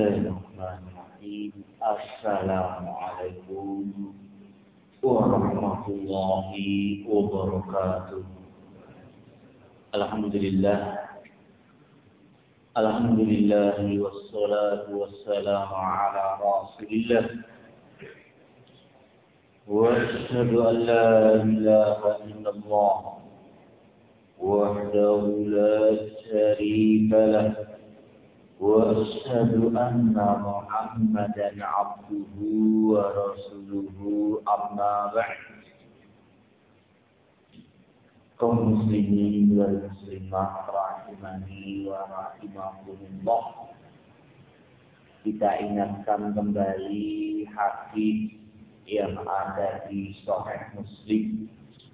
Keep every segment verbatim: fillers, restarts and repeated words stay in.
Bismillahirrahmanirrahim. Assalamualaikum warahmatullahi wabarakatuh. Alhamdulillah. Alhamdulillah wassalatu wassalamu ala Rasulillah. Wa asyhadu an la ilaha illallah wahdahu la syarika lah. وأشهد أن محمدا عبده ورسوله أما بعد. Kaum muslimin wal muslimat rahimani wa rahimakumullah. Kita ingatkan kembali hadis yang ada di Sahih Muslim.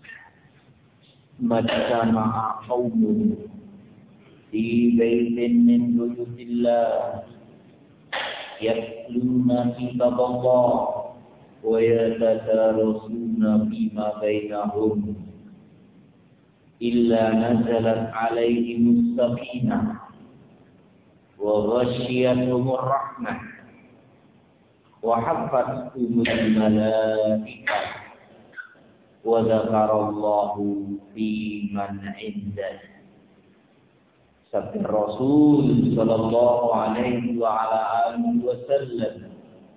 Majtama'a qaumun في بيت من بيوت الله يتلون كتاب الله ويتدارسون فيما بينهم إلا نزلت عليهم السكينة وغشيتهم الرحمة وحفتهم الملائكة وذكر الله في من عنده. Sabda Rasul sallallahu alaihi wa ala alihi wasallam,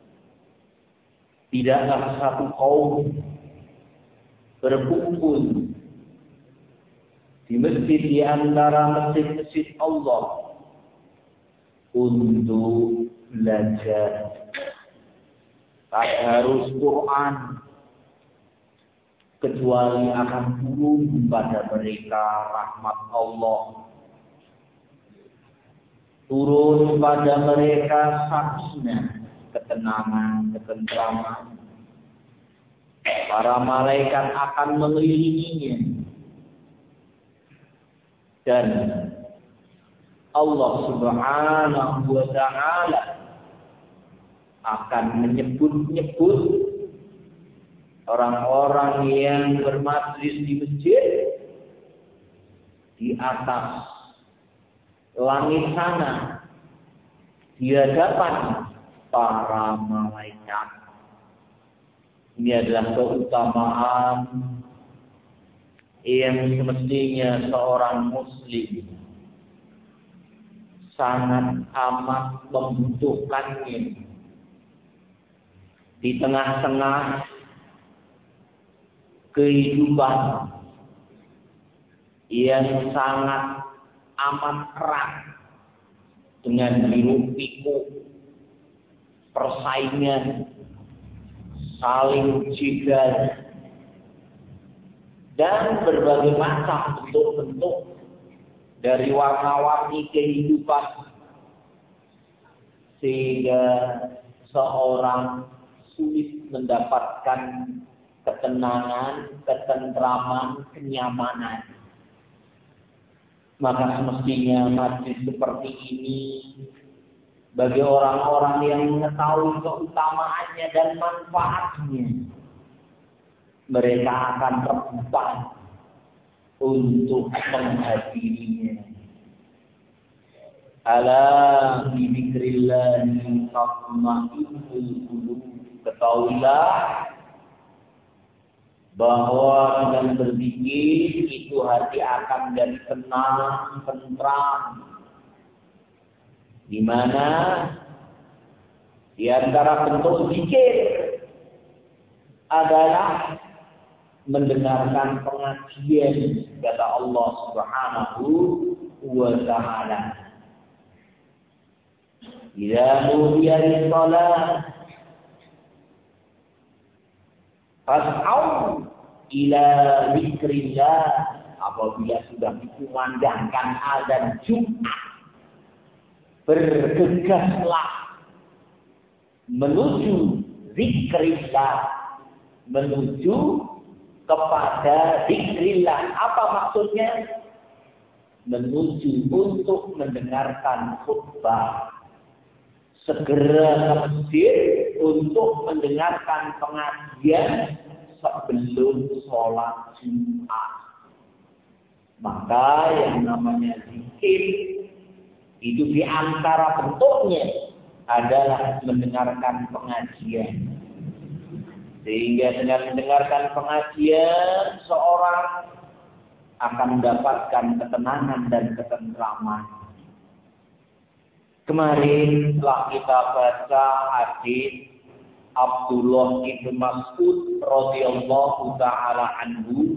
tidaklah satu kaum berkumpul di masjid di antara masjid-masjid Allah untuk belajar tadarus Quran, kecuali akan turun pada mereka rahmat Allah, turun pada mereka sakinah, ketenangan, ketentraman. Para malaikat akan mengelilinginya dan Allah Subhanahu wa ta'ala akan menyebut-nyebut orang-orang yang bermajlis di masjid di atas langit sana di hadapan para malaikat. Ini adalah keutamaan yang semestinya seorang muslim sangat amat membutuhkannya di tengah-tengah kehidupan yang sangat amat erat dengan hiruk pikuk, persaingan, saling jigal, dan berbagai macam bentuk-bentuk dari warna-warni kehidupan, sehingga seorang sulit mendapatkan ketenangan, ketentraman, kenyamanan. Maka semestinya majlis seperti ini bagi orang-orang yang mengetahui keutamaannya dan manfaatnya, mereka akan terbuka untuk menghadirinya. Ala bi dzikrillahi tatma'innul qulub. Ketahuilah bahwa dengan berzikir itu hati akan menjadi tenang, tentram. Di mana di antara bentuk zikir adalah mendengarkan pengajian kata Allah Subhanahu wa ta'ala. Idza nudiya lis-shalah fas'au ila dzikrillah. Apabila sudah dikumandangkan azan Jumat, bergegaslah menuju zikrillah, menuju kepada zikrillah. Apa maksudnya? Menuju untuk mendengarkan khutbah. Segera ke masjid untuk mendengarkan pengajian sebelum sholat Jumat. Maka yang namanya zikir itu di antara bentuknya adalah mendengarkan pengajian. Sehingga dengan mendengarkan pengajian, seorang akan mendapatkan ketenangan dan ketentraman. Kemarin telah kita baca hadis Abdullah bin Mas'ud radhiyallahu taala anhu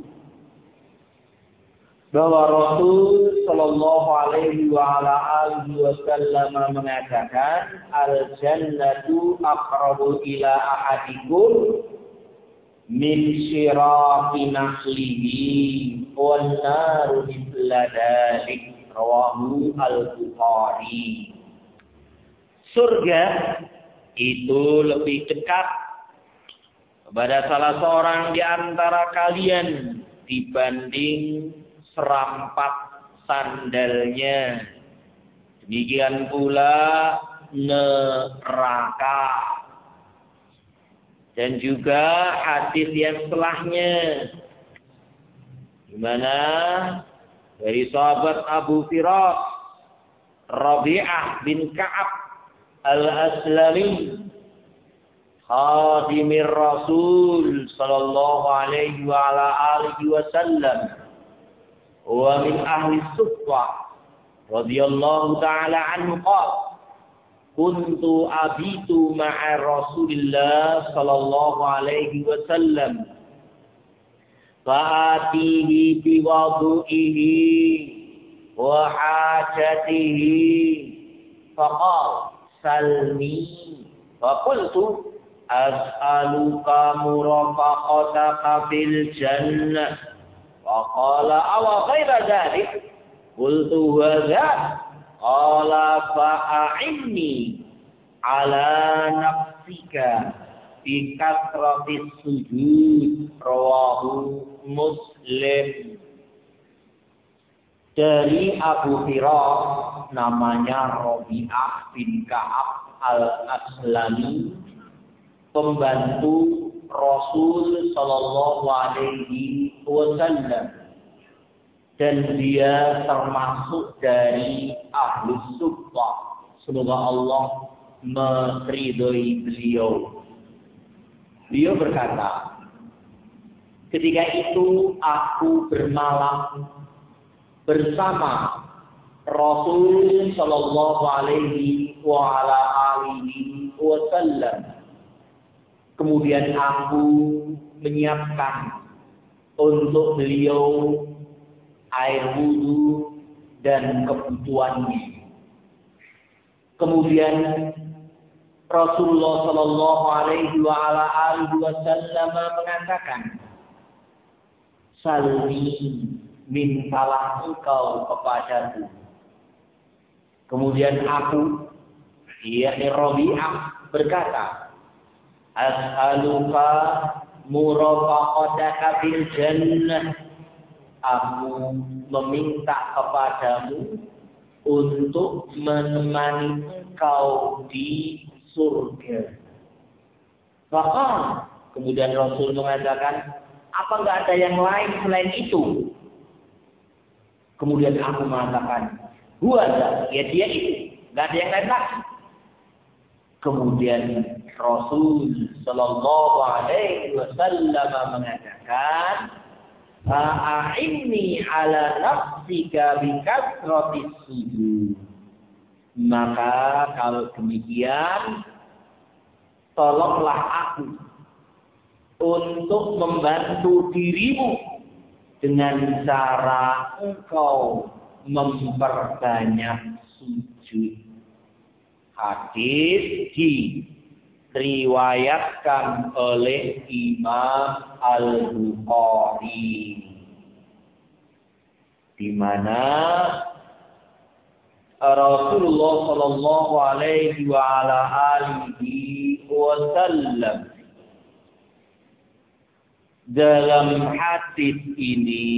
bahwa Rasul sallallahu alaihi wa ala alihi wasallam mengatakan al-jannatu aqrabu ila ahadikum min syiraqi nahlihi wan naru mithla dzalik rawahu al-Bukhari. Surga itu lebih dekat kepada salah seorang di antara kalian dibanding serampat sandalnya. Demikian pula neraka. Dan juga hadis yang setelahnya, di mana dari sahabat Abu Firas Rabi'ah bin Ka'ab Al-Aslami khadimir Rasul sallallahu alaihi wa ala alihi wasallam wa min ahli suffah radhiyallahu ta'ala anhu qala kuntu abitu ma'a Rasulillah sallallahu alaihi wasallam fa'atihi bi wudu'ihi wa hajatihi faqala salni wa qultu as'aluka murafaqataka fil jannah wa qala aw ghaira dhalik qultu hadza qala fa'inni ala nafsika bi kasratis sujud rawahu Muslim. Dari Abu Hurairah namanya Rabi'ah bin Ka'ab Al-Aslami, pembantu Rasul sallallahu alaihi wasallam, dan dia termasuk dari ahli suffah. Semoga Allah meridhoi beliau. Beliau berkata, ketika itu aku bermalam bersama Rasul sallallahu alaihi wa ala alihi wasallam. Kemudian aku menyiapkan untuk beliau air wudu dan kebutuhannya. Kemudian Rasulullah sallallahu alaihi wa ala alihi wasallam mengatakan, "Salni, mintalah engkau kepadaku." Kemudian aku, yakni Rabi'ah, berkata, "As'aluka murafaqataka fil jannah." Aku meminta kepadamu untuk menemani engkau di surga. Maka kemudian Rasul mengatakan, apa enggak ada yang lain selain itu? Kemudian aku mengatakan, huwaza, ya dia itu, enggak ada yang lain lagi. Kemudian Rasul sallallahu alaihi wasallam mengatakan, fa'inni ala nafsika bi kasratis sujud. Maka kalau demikian, tolonglah aku untuk membantu dirimu dengan cara engkau memperbanyak sujud. Hadis diriwayatkan oleh Imam Al-Bukhari, di mana Rasulullah sallallahu alaihi wa ala alihi wasallam dalam hadis ini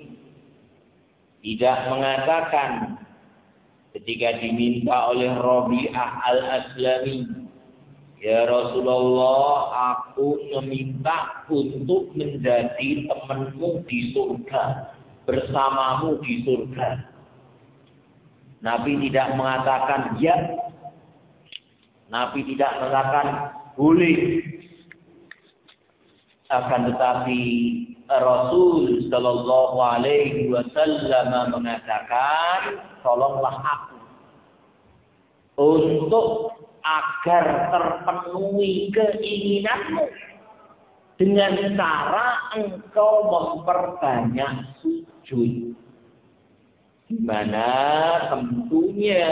tidak mengatakan ketika diminta oleh Rabi'ah Al-Aslami, "Ya Rasulullah, aku meminta untuk menjadi temanmu di surga, bersamamu di surga." Nabi tidak mengatakan, "Ya, Nabi tidak mengatakan boleh. Akan tetapi Rasul Sallallahu Alaihi Wasallam mengatakan, tolonglah aku untuk agar terpenuhi keinginanmu dengan cara engkau memperbanyak sujud. Di mana tentunya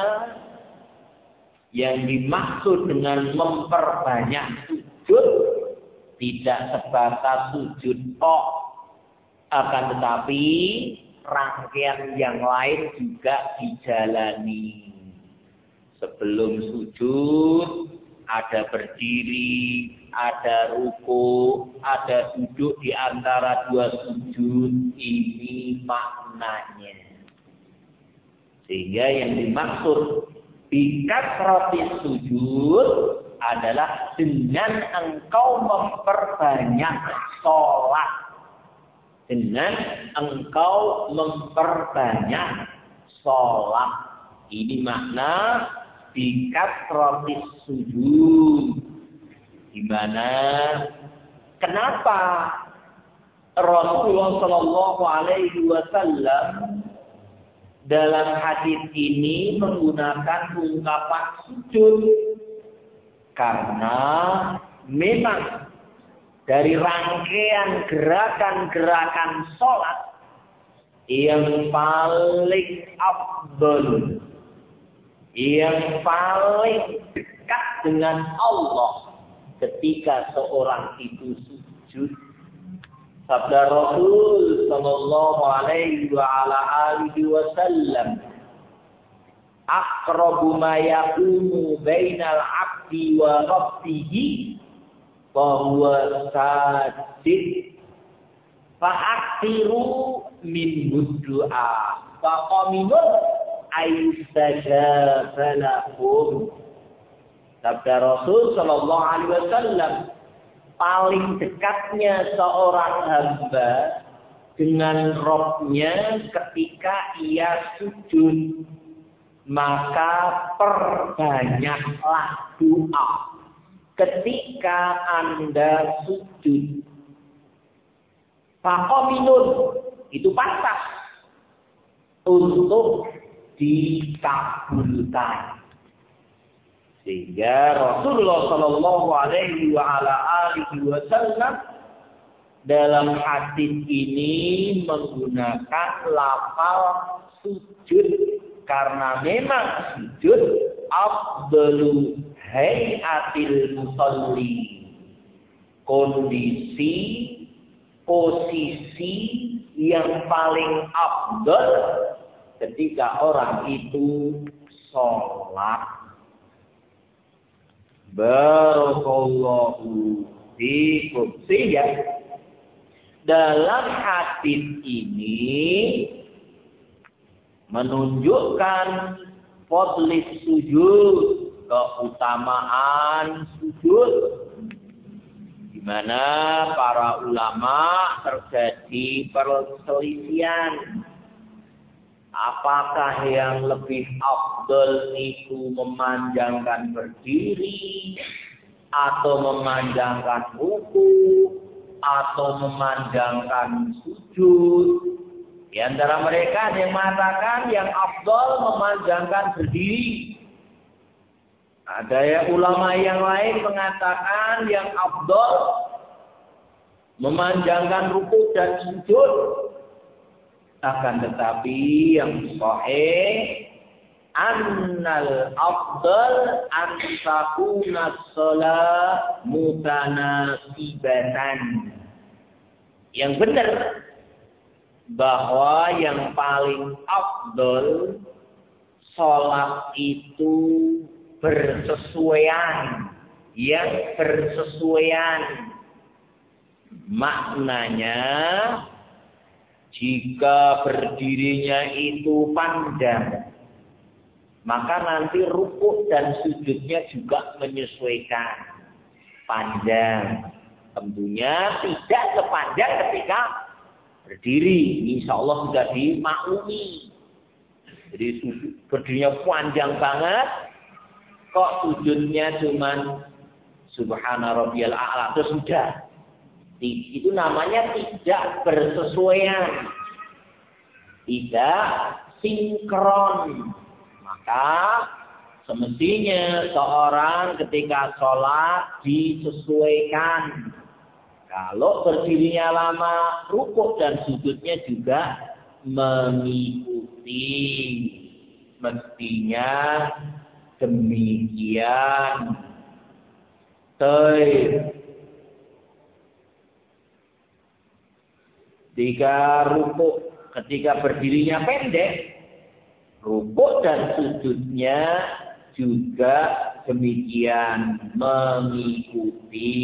yang dimaksud dengan memperbanyak sujud tidak sebatas sujud kok, akan tetapi rangkaian yang lain juga dijalani. Sebelum sujud ada berdiri, ada ruku, ada duduk di antara dua sujud. Ini maknanya. Sehingga yang dimaksud bikatsratis sujud adalah dengan engkau memperbanyak sholat. Dengan engkau memperbanyak sholat. Ini makna bikatsratis sujud. Di mana kenapa Rasulullah Shallallahu Alaihi Wasallam dalam hadis ini menggunakan ungkapan sujud? Karena memang dari rangkaian gerakan-gerakan sholat yang paling afdal, yang paling dekat dengan Allah ketika seorang itu sujud. Sabda Rasul Sallallahu Alaihi wa ala alihi Wasallam, aqrabu ma yakunu bainal abdi wa rabbihi fa huwa sajid fa aktsiru min du'a fa qaminun aystajaba lakum. Sabda Rasul Sallallahu Alaihi Wasallam, paling dekatnya seorang hamba dengan Rabb-nya ketika ia sujud, maka perbanyaklah doa ketika Anda sujud. Faqaminun, itu pantas untuk dikabulkan. Sehingga Rasulullah Shallallahu Alaihi Wasallam dalam hadis ini menggunakan lafal sujud karena memang sujud afdalu hayatil musalli, kondisi posisi yang paling afdal ketika orang itu sholat. Barakallahu fikum. Sehingga dalam hadis ini menunjukkan fadlis sujud, keutamaan sujud, di mana para ulama terjadi perselisihan. Apakah yang lebih afdal itu memanjangkan berdiri, atau memanjangkan ruku, atau memanjangkan sujud? Di antara mereka ada yang mengatakan yang afdal memanjangkan berdiri. Ada yang ulama yang lain mengatakan yang afdal memanjangkan ruku dan sujud. Akan tetapi yang sahih, annal afdal an takuna shalah mutanasibatan. Yang benar bahwa yang paling afdal salat itu bersesuaian, yang bersesuaian. Maknanya, jika berdirinya itu panjang, maka nanti rukuk dan sujudnya juga menyesuaikan panjang. Tentunya tidak sepanjang ketika berdiri. Insya Allah sudah dimaklumi. Jadi berdirinya panjang banget, kok sujudnya cuman subhana rabbiyal a'la terus sudah. Itu namanya tidak bersesuaian. Tidak sinkron. Maka semestinya seorang ketika sholat disesuaikan. Kalau berdirinya lama, rukuk dan sujudnya juga mengikuti. Mestinya demikian. Baik. Ketika rukuk, ketika berdirinya pendek, rukuk dan sujudnya juga demikian mengikuti.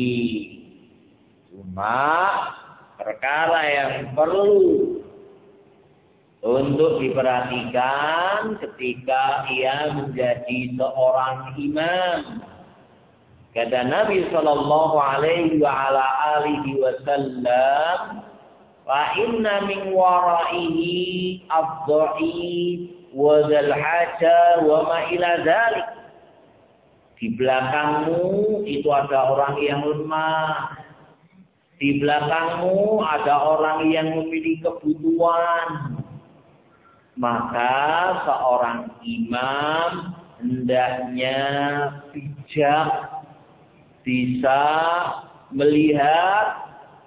Cuma perkara yang perlu untuk diperhatikan ketika ia menjadi seorang imam. Kata Nabi sallallahu alaihi wa ala alihi wasallam, "Fa inna min waraihi ad-dha'if wa dzal haja wa ma ila dzalik." Di belakangmu itu ada orang yang lemah. Di belakangmu ada orang yang memiliki kebutuhan. Maka seorang imam hendaknya bijak, bisa melihat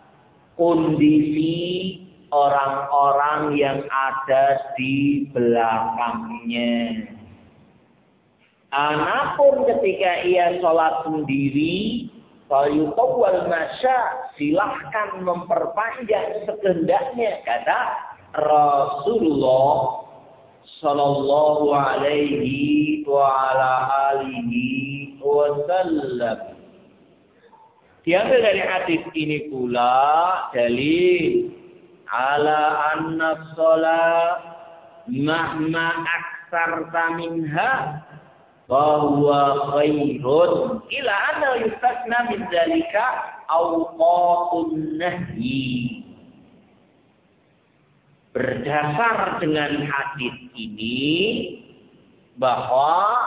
kondisi orang-orang yang ada di belakangnya. Anapun ketika ia sholat sendiri, falyutawwal masya, silahkan memperpanjang sekehendaknya, kata Rasulullah sallallahu alaihi wa ala alihi wasallam. Diambil dari hadis ini pula dalil ala anna shalah mahma aksarta minha bahwa khairun ila anna yustasna min dzalika awqatun nahyi. Berdasar dengan hadis ini bahwa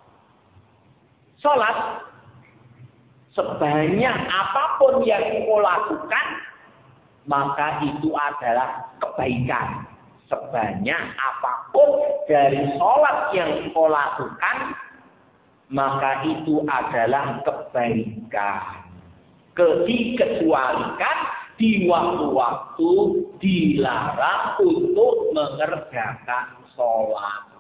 sholat sebanyak apapun yang kau lakukan, maka itu adalah kebaikan. Sebanyak apapun dari sholat yang kau lakukan, maka itu adalah kebaikan. Dikecualikan di waktu-waktu dilarang untuk mengerjakan sholat.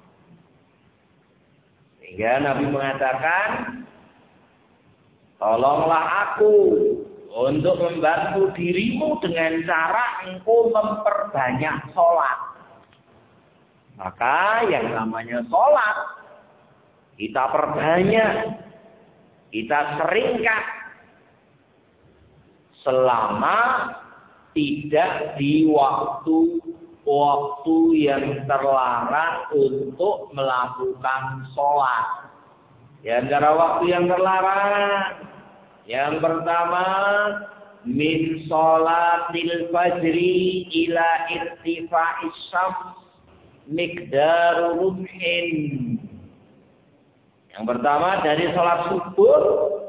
Sehingga Nabi mengatakan, tolonglah aku untuk membantu dirimu dengan cara engkau memperbanyak sholat. Maka yang namanya sholat, kita perbanyak, kita seringkan. Selama tidak di waktu-waktu yang terlarang untuk melakukan sholat. Di antara waktu yang terlarang, yang pertama, min sholatil fajri ila irtifa'is syams miqdaru rumhin. Yang pertama dari sholat subuh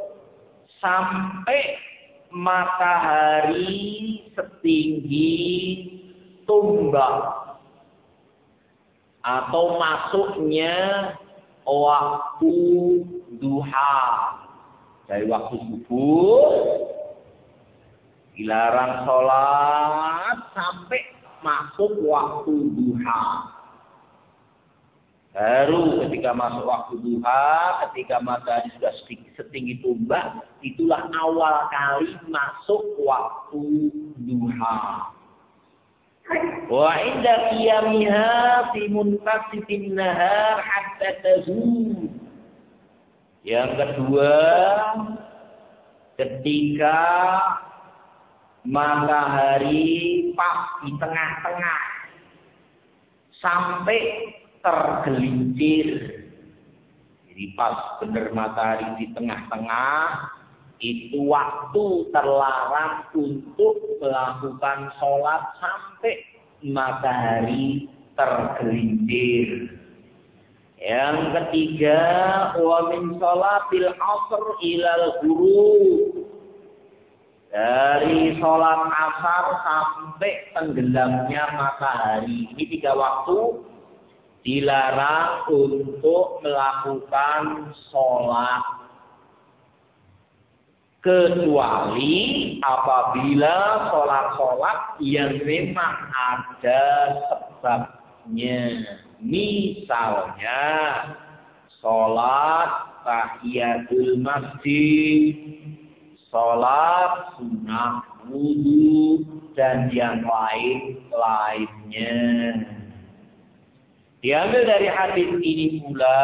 sampai matahari setinggi tombak atau masuknya waktu duha. Dari waktu subuh dilarang sholat sampai masuk waktu duha. Baru ketika masuk waktu duha, ketika matahari sudah setinggi tombak, itulah awal kali masuk waktu duha. Wa inda qiyamiha fi muntasifin nahar hatta tazul. Yang kedua, ketika matahari pas di tengah-tengah sampai tergelincir. Jadi pas benar matahari di tengah-tengah, itu waktu terlarang untuk melakukan sholat sampai matahari tergelincir. Yang ketiga, wa min sholatil asr ilal ghurub. Dari sholat asar sampai tenggelamnya matahari. Ini tiga waktu dilarang untuk melakukan sholat. Kecuali apabila sholat-sholat yang memang ada sebabnya. Misalnya sholat tahiyatul masjid, sholat sunnah wudu, dan yang lain-lainnya. Diambil dari hadis ini pula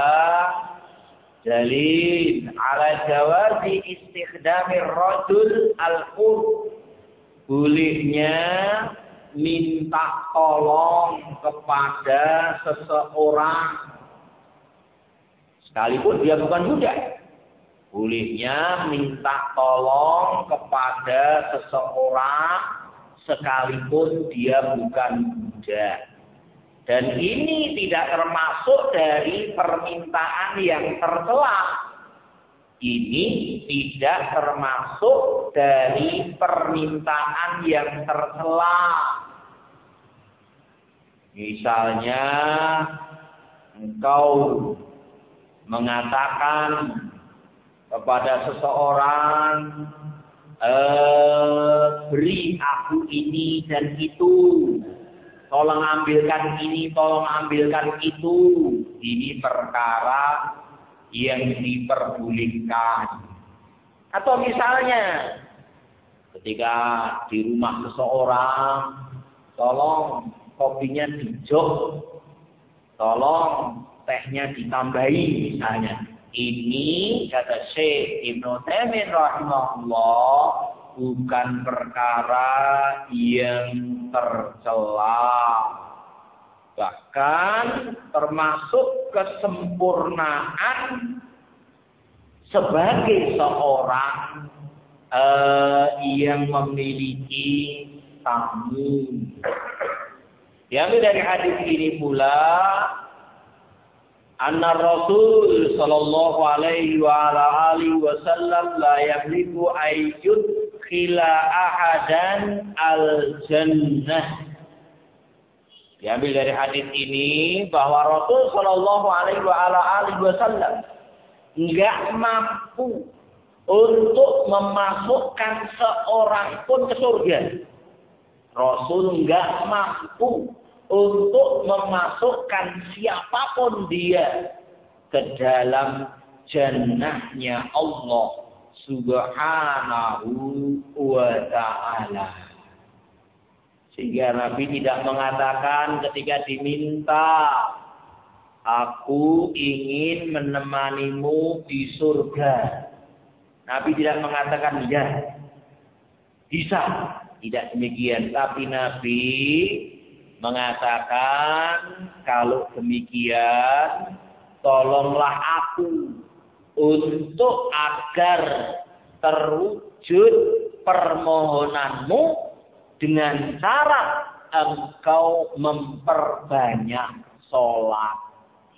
dalil ala jawazi istikhdamir rajul al-qurb, bolehnya minta tolong kepada seseorang sekalipun dia bukan budak. Bolehnya minta tolong kepada seseorang sekalipun dia bukan budak. Dan ini tidak termasuk dari permintaan yang tercela. Ini tidak termasuk dari permintaan yang tercela. Misalnya engkau mengatakan kepada seseorang, eh, beri aku ini dan itu, tolong ambilkan ini, tolong ambilkan itu. Ini perkara yang diperbolehkan. Atau misalnya ketika di rumah seseorang, tolong kopinya dijok, tolong tehnya ditambahi misalnya. Ini kata Syekh Ibnu Taimiyah rahimahullah bukan perkara yang tercela. Bahkan termasuk kesempurnaan sebagai seorang eh, yang memiliki tamu. Diambil dari hadis ini pula, anna Rasul sallallahu alaihi wa ala alihi wasallam la yamliku ayyud khila ahadan al-jannah. Diambil dari hadis ini bahwa Rasul sallallahu alaihi wa ala alihi wasallam enggak mampu untuk memasukkan seorang pun ke surga. Rasul enggak mampu untuk memasukkan siapapun dia ke dalam jannahnya Allah Subhanahu wa ta'ala. Sehingga Nabi tidak mengatakan ketika diminta, aku ingin menemanimu di surga. Nabi tidak mengatakan ya, bisa. Tidak demikian. Tapi Nabi mengatakan, kalau demikian, tolonglah aku untuk agar terwujud permohonanmu dengan cara engkau memperbanyak sholat.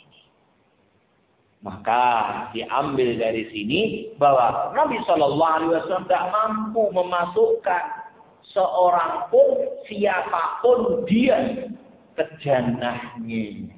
Maka diambil dari sini bahwa Nabi Shallallahu Alaihi Wasallam tidak mampu memasukkan seorang pun, siapapun dia ke jannahnya.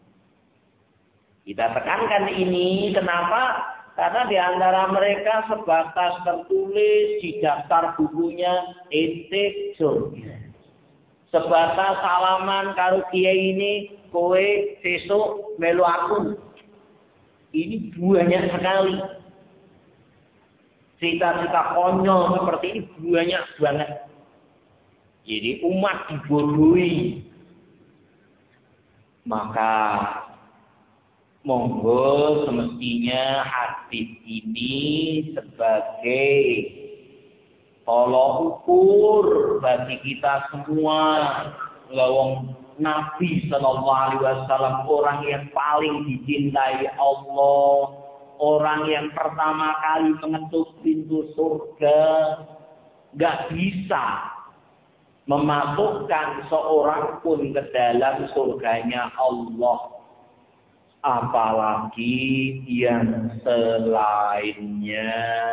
Kita tekankan ini, kenapa? Karena di antara mereka sebatas tertulis di daftar bukunya ente surga. Sebatas salaman karo kiai ini, kowe sesuk melu aku. Ini banyak sekali. Cita-cita konyol seperti ini banyak banget. Jadi umat dibodohi. Maka monggo semestinya hadis ini sebagai tolok ukur bagi kita semua. Lawang Nabi Sallallahu Alaihi Wasallam orang yang paling dicintai Allah, orang yang pertama kali mengetuk pintu surga, gak bisa memasukkan seorang pun ke dalam surganya Allah. apalagi yang selainnya.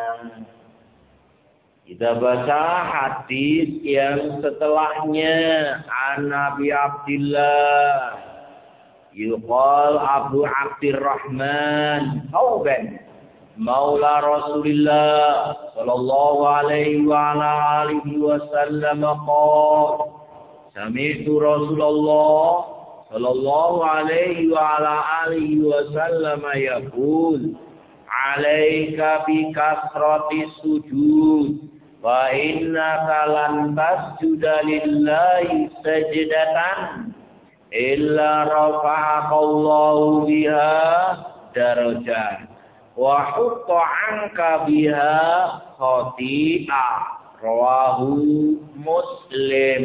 Kita baca hadis yang setelahnya. An Nabi Abdillah yuqal Abu Abdurrahman Thawban Maula Rasulillah sallallahu alaihi wa ala alihi wasallam qala sami'tu Rasulullah sallallahu alaihi wa ala alihi wasallam yaqul alaika bi kasrati sujud wa innaka lan tasjuda lillahi sajdatan illa rafa'akallahu biha darajat wa hutta anka biha khati'ah. Rawahu Muslim.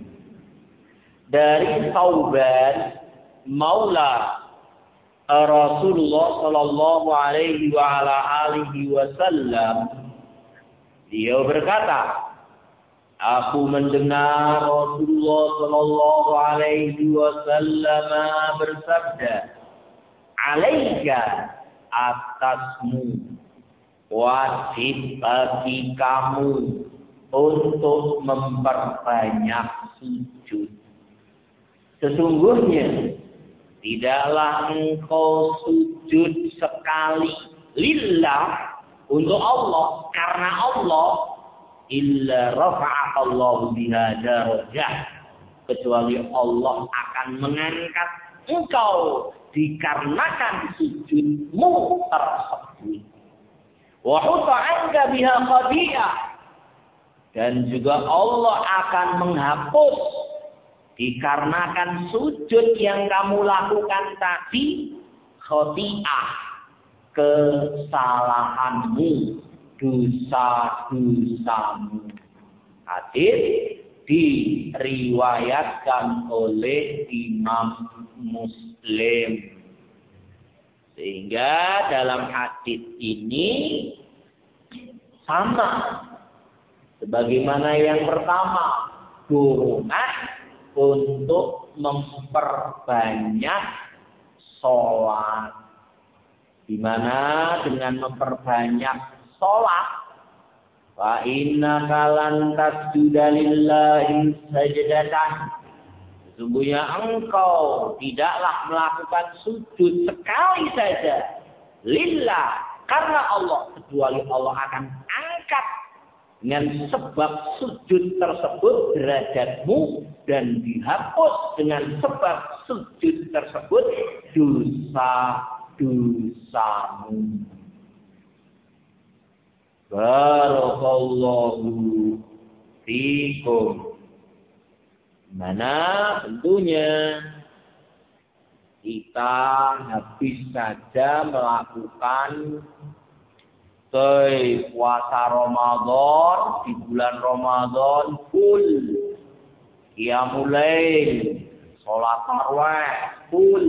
Dari Thawban maula Rasulullah sallallahu alaihi wa ala alihi wasallam, dia berkata, aku mendengar Rasulullah sallallahu alaihi wasallam bersabda, alaika, atasmu, wajib bagi kamu untuk memperbanyak sujud. Sesungguhnya tidaklah engkau sujud sekali lillah untuk Allah, karena Allah, illa rafa'akallahu biha darajah, kecuali Allah akan mengangkat engkau dikarenakan sujudmu tersebut. Wa hutta anka biha khati'ah, dan juga Allah akan menghapus dikarenakan sujud yang kamu lakukan tadi khati'ah, kesalahanmu, dosa-dosamu. Hadis diriwayatkan oleh Imam Muslim. Sehingga dalam hadis ini sama sebagaimana yang pertama, dorongan untuk memperbanyak sholat. Di mana dengan memperbanyak sholat, wa innaka lan tasjuda lillahi sajdatan, sesungguhnya engkau tidaklah melakukan sujud sekali saja lillah, karena Allah, kecuali Allah akan angkat dengan sebab sujud tersebut derajatmu, dan dihapus dengan sebab sujud tersebut dosa-dosamu. Barakallahu fikum. Mana tentunya kita habis saja melakukan puasa Ramadan di bulan Ramadan full, qiyamul lail, sholat tarawih full.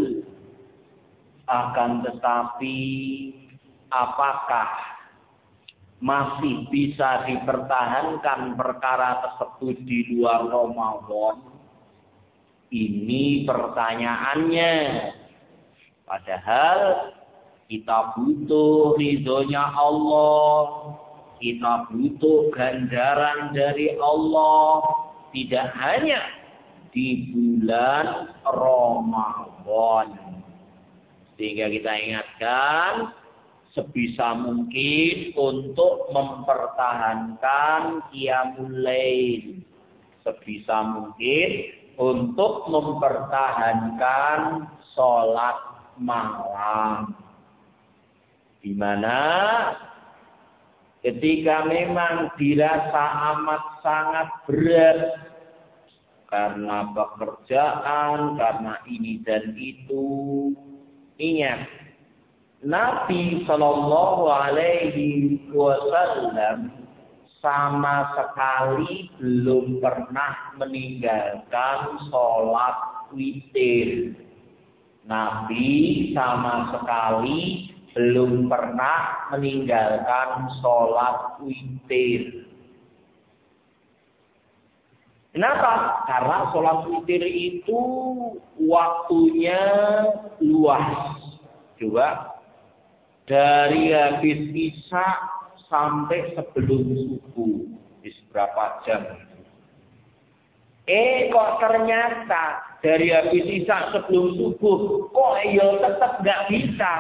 Akan tetapi apakah masih bisa dipertahankan perkara tersebut di luar Ramadan? Ini pertanyaannya. Padahal kita butuh ridhonya Allah, kita butuh ganjaran dari Allah, tidak hanya di bulan Ramadan. Sehingga kita ingatkan sebisa mungkin untuk mempertahankan qiyamul lail, sebisa mungkin untuk mempertahankan sholat malam. Di mana ketika memang dirasa amat sangat berat karena pekerjaan, karena ini dan itu, ingat, Nabi Shallallahu Alaihi Wasallam sama sekali belum pernah meninggalkan sholat witir. Nabi sama sekali belum pernah meninggalkan sholat witir. Kenapa? Karena sholat witir itu waktunya luas. Coba dari habis isya sampai sebelum subuh, di berapa jam? Eh kok ternyata dari habis isya sebelum subuh, kok ya tetap nggak bisa.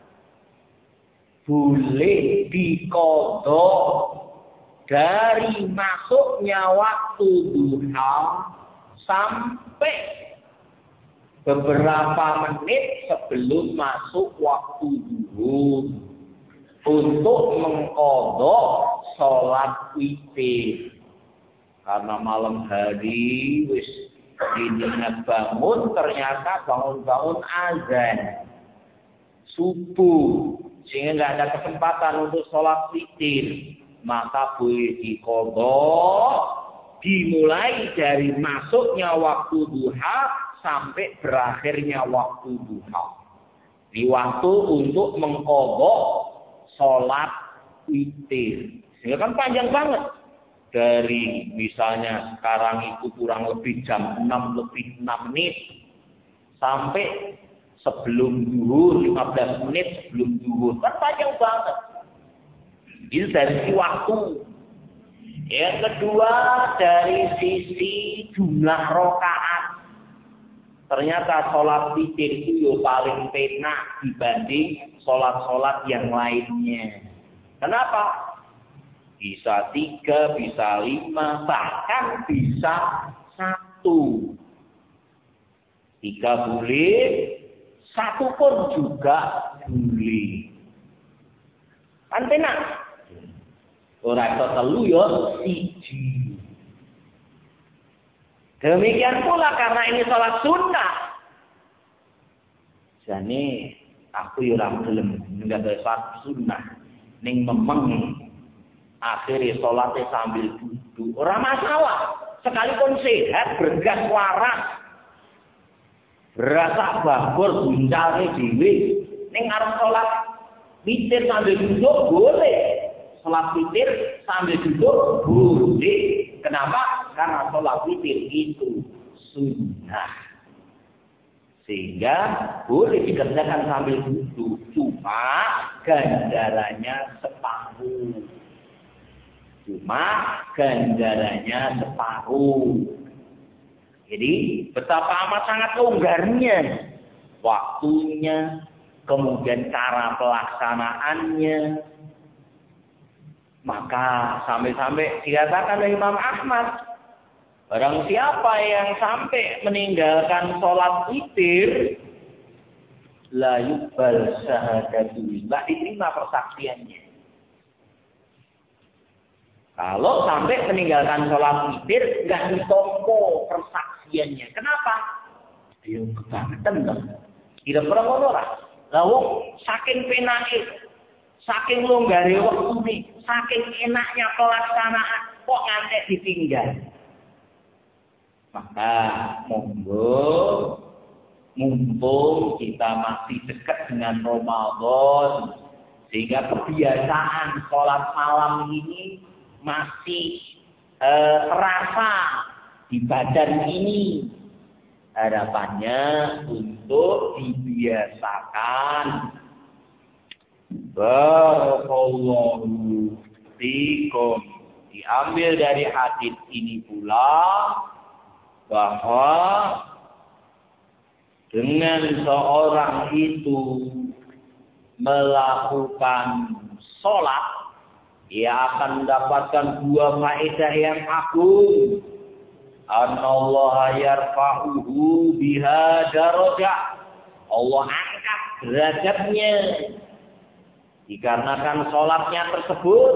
Boleh dikodok dari masuknya waktu duha sampai beberapa menit sebelum masuk waktu zuhur untuk mengkodok sholat witir. Karena malam hari wis dininya bangun, ternyata bangun-bangun azan subuh, sehingga nggak ada kesempatan untuk sholat witir, maka boleh dikodok dimulai dari masuknya waktu duha sampai berakhirnya waktu duha. Di waktu untuk mengkodok sholat witir, sehingga kan panjang banget. Dari misalnya sekarang itu kurang lebih jam enam lebih enam menit sampai sebelum zuhur lima belas menit sebelum zuhur, kan panjang banget. Itu dari sisi waktu. Yang kedua dari sisi jumlah rakaat. Ternyata sholat witir itu yo paling penak dibanding sholat-sholat yang lainnya. Kenapa? Bisa tiga, bisa lima, bahkan bisa satu. Tiga boleh, satu pun juga boleh. Kan penak. Ora iso telu ya siji. Demikian pula karena ini sholat sunnah. Jane aku yo ora gelem nggak sholat sunnah ning memeng. Akhirnya sholatnya sambil duduk. Orang masalah. Sekalipun sehat, bergas waras. Berasa babur, guncalnya diwi. Ini ngarep sholat witir sambil duduk, boleh. Sholat witir sambil duduk, boleh. Kenapa? Karena sholat witir itu sunnah. Sehingga boleh dikerjakan sambil duduk. Cuma ganjarannya separuh. Cuma ganjarannya separuh. Jadi betapa amat sangat longgarnya waktunya, kemudian cara pelaksanaannya. Maka sampai-sampai dikatakan oleh Imam Ahmad, barang siapa yang sampai meninggalkan sholat witir, la yuqbal syahadatu, la diterima persaksiannya. Kalau sampai meninggalkan sholat witir, nggak ditompo persaksiannya. Kenapa? Dia kebangetan dong. Tidak pernah ngomong. Lalu saking penaknya, saking longgari waktu ini, saking enaknya pelaksanaan, kok ngantek ditinggal. Maka monggo, mumpung kita masih dekat dengan Ramadan, sehingga kebiasaan sholat malam ini masih eh, terasa di badan ini. Harapannya untuk dibiasakan. Barakallahu fikum. Diambil dari hadis ini pula bahwa dengan seorang itu melakukan sholat, ia akan mendapatkan dua faedah yang agung. Anallaha yarfa'uhu biha darajah. Allah angkat derajatnya dikarenakan sholatnya tersebut.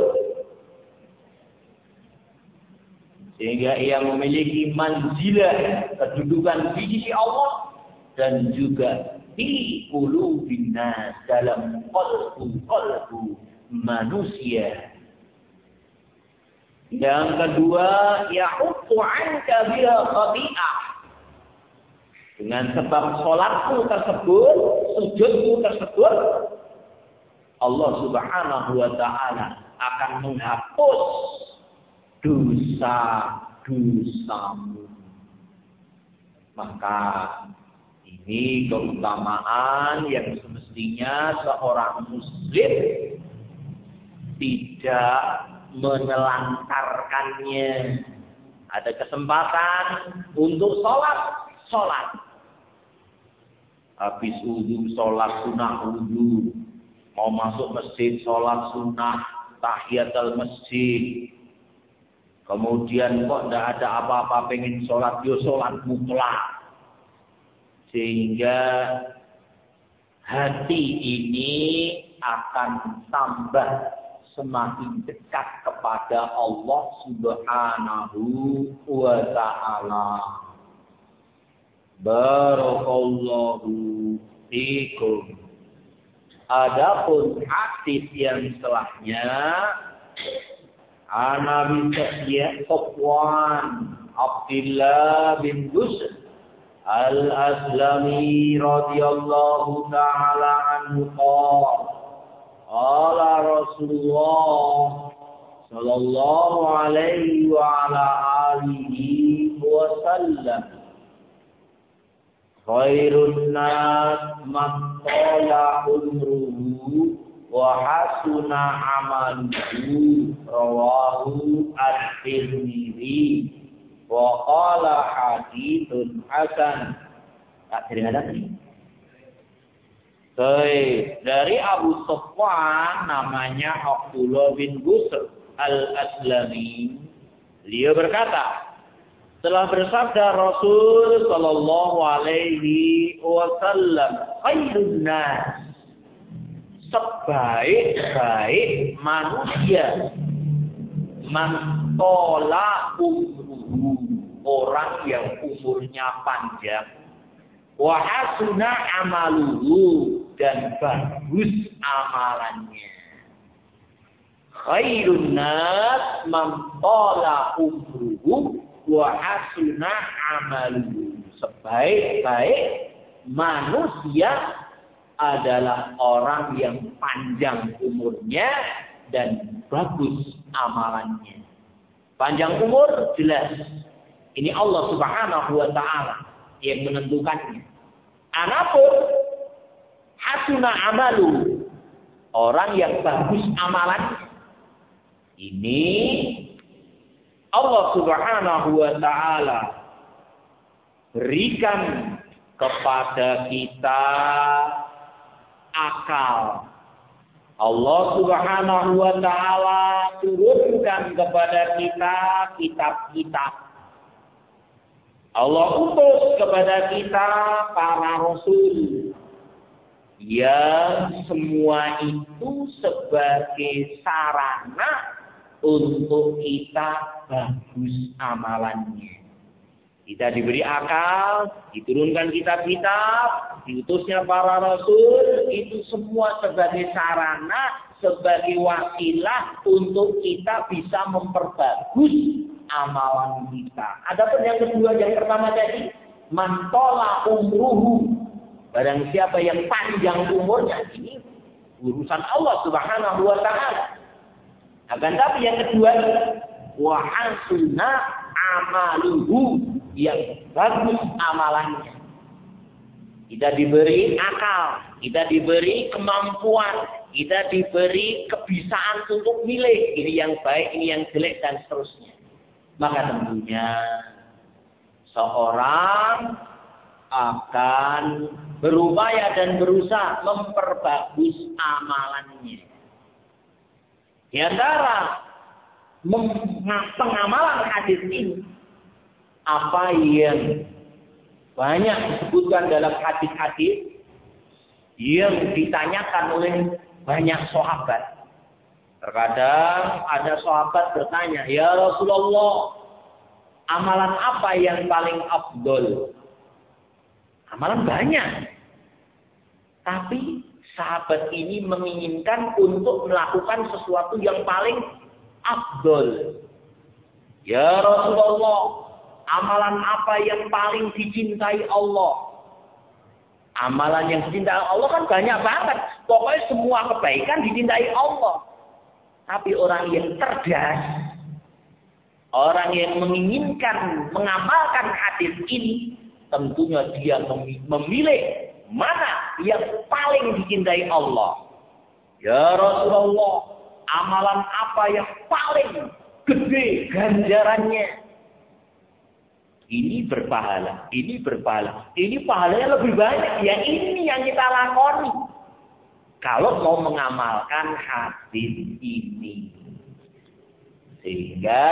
Sehingga ia memiliki manzilah, kedudukan di sisi Allah, dan juga di qulubin nas, dalam qalbu-qalbu manusia. Yang kedua, ya'utu 'anka biha khati'ah. Dengan sebab sholatmu tersebut, sujudmu tersebut, Allah Subhanahu wa ta'ala akan menghapus dosa-dosamu. Maka ini keutamaan yang semestinya mestinya seorang muslim tidak menelantarkannya. Ada kesempatan untuk sholat, sholat. Habis wudu, sholat sunnah wudu. Mau masuk masjid, sholat sunnah, tahiyatul masjid. Kemudian kok tidak ada apa-apa, pengen sholat, yo sholat mutlak. Sehingga hati ini akan tambah semakin dekat kepada Allah Subhanahu wa ta'ala. Barakallahu fikum. Adapun hadis yang setelahnya, An-Nabi Sofwan Abdullah bin Busr Al-Aslami radhiyallahu ta'ala anhu qala qala Rasulullah sallallahu alaihi wa ala alihi wa sallam khairun nas man tala umruhu wa hasuna amaluhu rawahu at-Tirmidzi wa qala haditsun hasan. Tak sering ada tadi. Baik, dari Abu Sofwan namanya Abdullah bin Busr Al-Aslami. Beliau berkata, telah bersabda Rasul sallallahu alaihi wasallam, khairun nas, sebaik-baik manusia, man tola umruhu, orang yang umurnya panjang, wa hasuna amaluhu, dan bagus amalannya. Khairun nas man tola umruhu wa hasuna amaluhu, sebaik-baik manusia adalah orang yang panjang umurnya dan bagus amalannya. Panjang umur jelas. Ini Allah Subhanahu wa ta'ala yang menentukannya. Anapun hasuna amalu, orang yang bagus amalannya. Ini Allah Subhanahu wa ta'ala berikan kepada kita akal. Allah Subhanahu wa ta'ala turunkan kepada kita kitab-kitab. Allah utus kepada kita para rasul. Yang semua itu sebagai sarana untuk kita bagus amalannya. Kita diberi akal, diturunkan kitab-kitab, diutusnya para rasul, itu semua sebagai sarana, sebagai wasilah untuk kita bisa memperbagus amalan kita. Adapun yang kedua, yang pertama tadi, mantola umruhu, barang siapa yang panjang umurnya, ini urusan Allah Subhanahu wa ta'ala. Akan tapi yang kedua, wa hasuna amaluhu, yang bagus amalannya. Kita diberi akal, kita diberi kemampuan, kita diberi kebisaan untuk milih ini yang baik, ini yang jelek, dan seterusnya. Maka tentunya seorang akan berupaya dan berusaha memperbagus amalannya. Di antara pengamalan hadis ini, apa yang banyak disebutkan dalam hadis-hadis yang ditanyakan oleh banyak sahabat. Terkadang ada sahabat bertanya, ya Rasulullah, amalan apa yang paling afdol? Amalan banyak. Tapi sahabat ini menginginkan untuk melakukan sesuatu yang paling afdol. Ya Rasulullah, amalan apa yang paling dicintai Allah? Amalan yang dicintai Allah kan banyak banget. Pokoknya semua kebaikan dicintai Allah. Tapi orang yang cerdas, orang yang menginginkan mengamalkan hadis ini, tentunya dia memilih mana yang paling dicintai Allah? Ya Rasulullah, amalan apa yang paling gede ganjarannya? Ini berpahala, ini berpahala. Ini pahalanya lebih banyak. Ya ini yang kita lakoni. Kalau mau mengamalkan hadis ini. Sehingga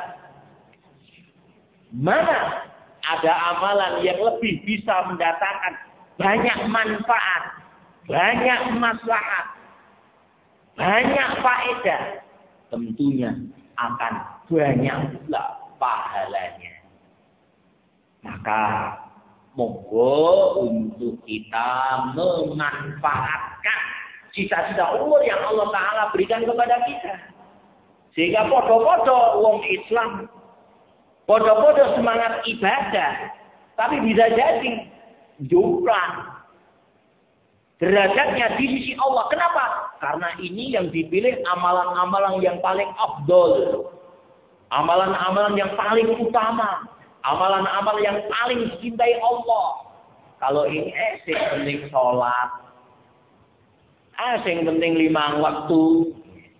mana ada amalan yang lebih bisa mendatangkan banyak manfaat, banyak maslahat, banyak faedah, tentunya akan banyak pula pahalanya. Maka monggo untuk kita memanfaatkan cita-cita umur yang Allah Ta'ala berikan kepada kita. Sehingga podo-podo wong Islam, podo-podo semangat ibadah, tapi bisa jadi jumlah derajatnya di sisi Allah. Kenapa? Karena ini yang dipilih amalan-amalan yang paling afdol, amalan-amalan yang paling utama, amalan-amalan yang paling dicintai Allah. Kalau ini eh sing penting sholat, eh sing penting lima waktu.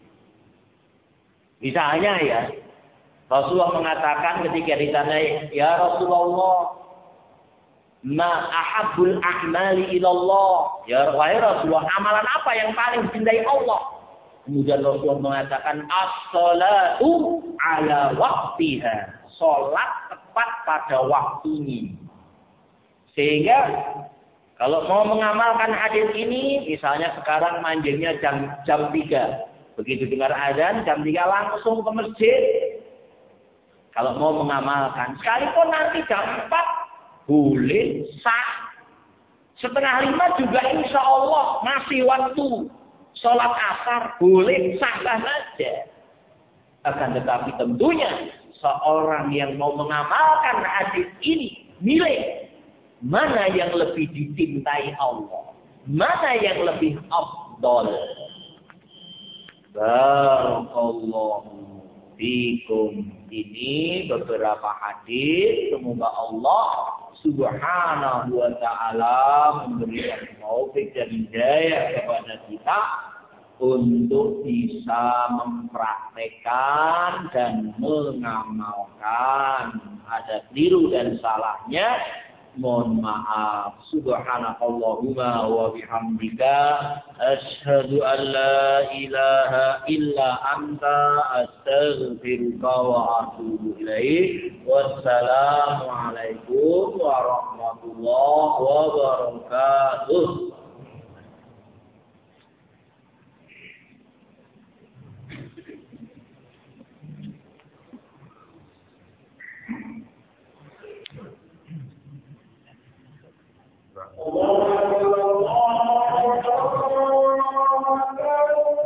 Misalnya ya, Rasulullah mengatakan ketika ditanya, ya Rasulullah, ma ahabbul a'mali ilallah. Ya Rasulullah, amalan apa yang paling dicintai Allah? Kemudian Rasulullah mengatakan, as-salatu ala waqtiha. Salat tepat pada waktunya. Sehingga kalau mau mengamalkan hadis ini, misalnya sekarang manjingnya jam jam tiga. Begitu dengar azan jam tiga langsung ke masjid. Kalau mau mengamalkan, sekalipun nanti jam empat boleh sah. Setengah lima juga insya Allah masih waktu sholat asar boleh sah-sah saja. Akan tetapi tentunya seorang yang mau mengamalkan hadis ini milih mana yang lebih dicintai Allah, mana yang lebih afdol. Barakallahu fikum. Ini beberapa hadis, semoga Allah Subhanahu wa ta'ala memberikan taufik dan hidayah kepada kita untuk bisa mempraktekkan dan mengamalkan. Ada keliru dan salahnya, mohon maaf. Subhanakallahumma wa bihamdika asyhadu an la ilaha illa anta astaghfiruka wa atubu ilaik. Wassalamu alaikum warahmatullahi wabarakatuh. Allah